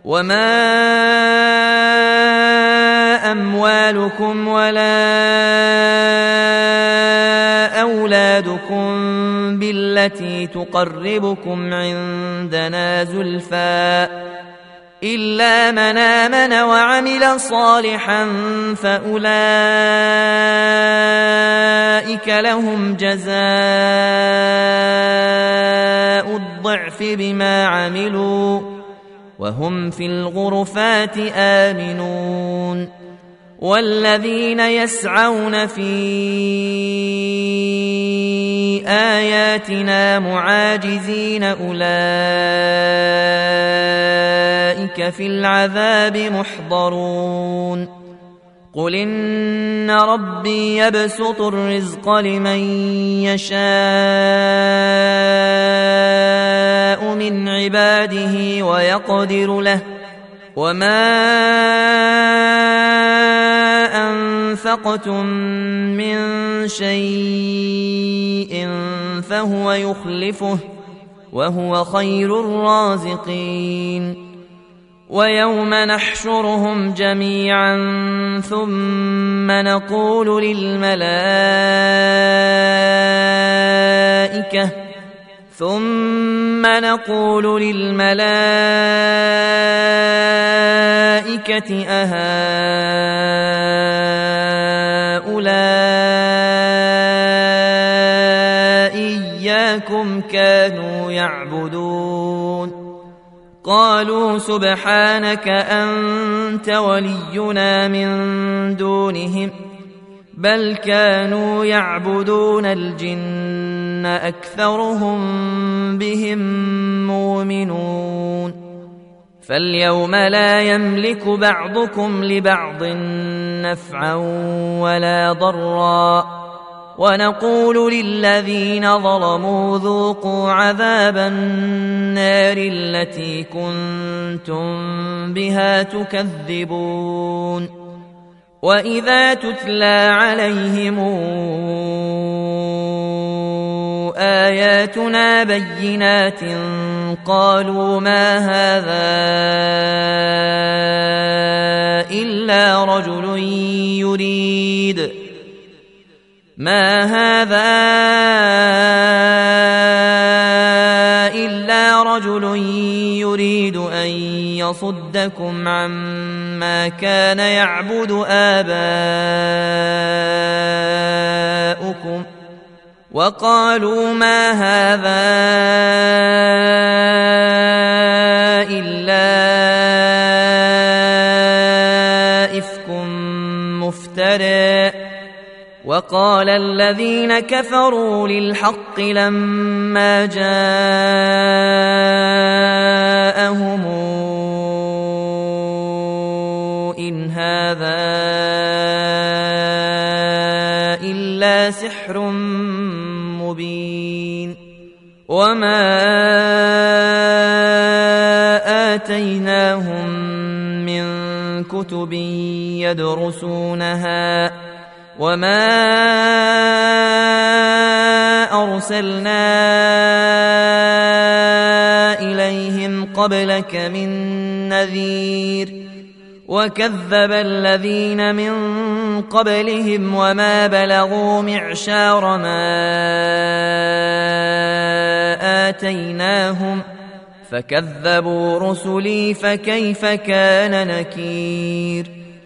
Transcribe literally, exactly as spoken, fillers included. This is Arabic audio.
وما أموالكم ولا أولادكم بالتي تقربكم عندنا زلفى إلا من آمن وعمل صالحا فأولئك لهم جزاء الضعف بما عملوا وهم في الغرفات آمنون والذين يسعون في آياتنا معاجزين أولئك في العذاب محضرون قل إن ربي يبسط الرزق لمن يشاء من عباده ويقدر له وما أنفقتم من شيء فهو يخلفه وهو خير الرازقين ويوم نحشرهم جميعا ثم نقول للملائكة ثم نقول للملائكة أهؤلاء إياكم كانوا يعبدون قالوا سبحانك أنت ولينا من دونهم بل كانوا يعبدون الجن أكثرهم بهم مؤمنون فاليوم لا يملك بعضكم لبعض نفعا ولا ضرا ونقول للذين ظلموا ذوقوا عذاب النار التي كنتم بها تكذبون وإذا تتلى عليهم آياتنا بينات قالوا ما هذا إلا رجل يريد ما هذا إلا رجل يريد أن يصدكم عما كان يعبد آباؤكم وقالوا ما هذا إلا إفك مفترى وقال الذين كفروا للحق لما جاءهم إن هذا إلا سحر مبين وما آتيناهم من كتب يدرسونها وما أرسلنا إليهم قبلك من نذير وكذب الذين من قبلهم وما بلغوا معشار ما آتيناهم فكذبوا رسلي فكيف كان نكير